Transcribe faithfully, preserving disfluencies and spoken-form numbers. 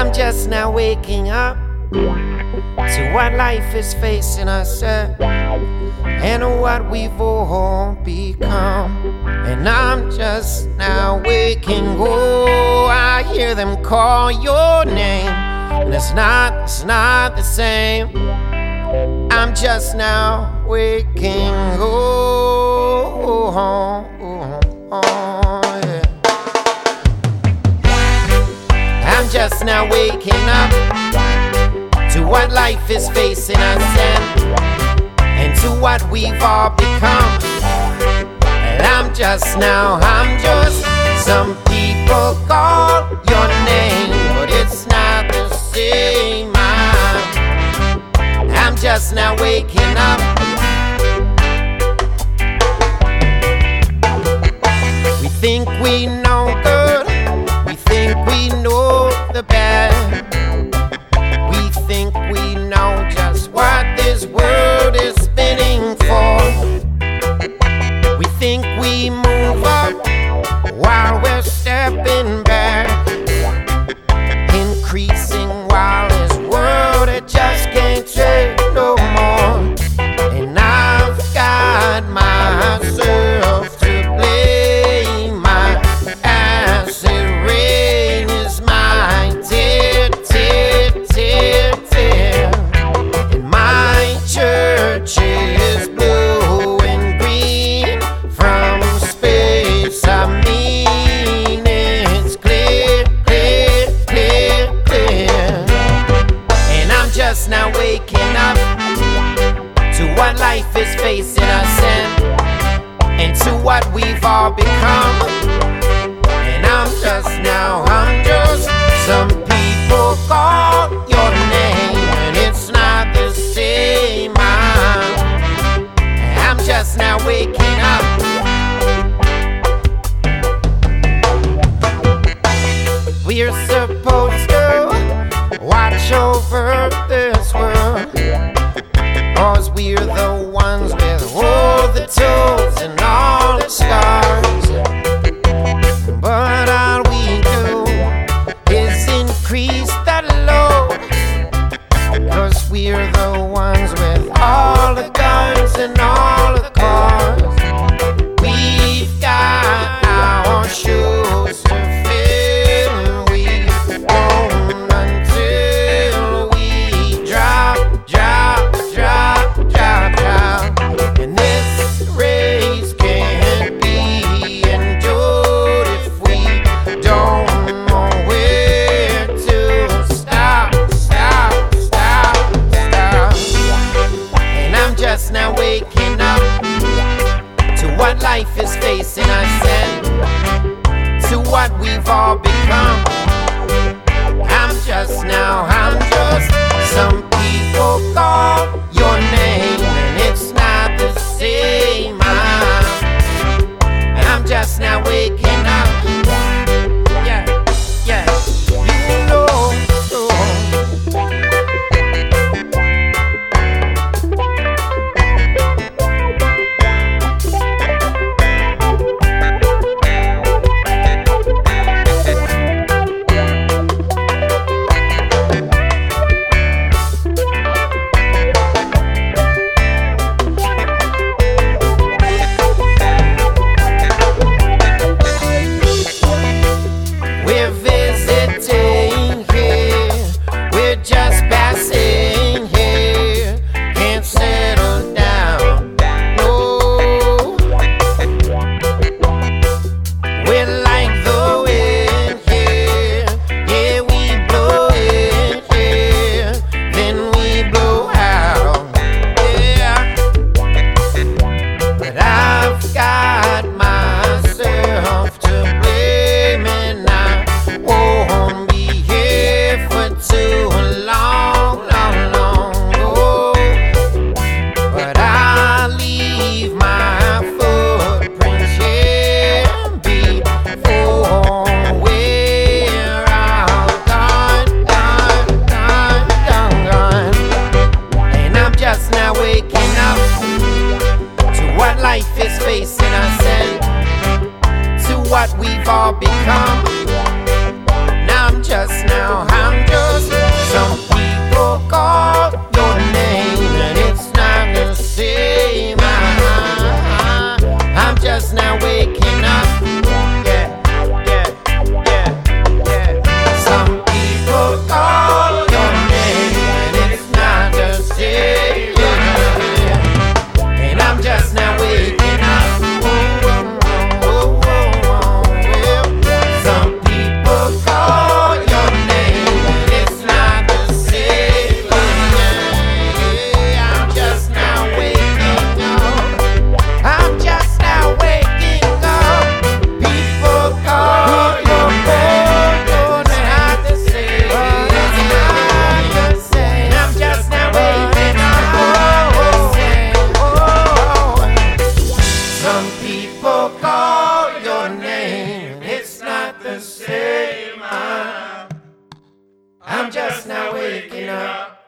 I'm just now waking up to what life is facing us at, and what we've all become. And I'm just now waking. Oh, I hear them call your name, and it's not, it's not the same. I'm just now waking. Oh, oh, oh, oh, yeah. I'm just now waking up to what life is facing us and, and to what we've all become. And I'm just now, I'm just, some people call your name, but it's not the same. I'm, I'm just now waking up. We think we know good, we think we know the bad. We think we know just what this world is spinning for. We think we move up while we're stepping back, increasing while this world it just can't take no more. And I've got myself to blame. My acid rain is my tear, tear, tear, tear. And my church is blue and green from space. I mean it's clear, clear, clear, clear. And I'm just now waking up to what life is facing us and, and to what we've all become. And I'm just now, I'm just, some people call your name, and it's not the same. I'm, I'm just now waking up. We're supposed to watch over this world, 'cause we're the ones with all the tools and all the scars. But all we do is increase that load, 'cause we're the ones with all the guns and all the cars. We've got our shoes to fill, we won't until we drop, drop, drop, drop. just now waking up.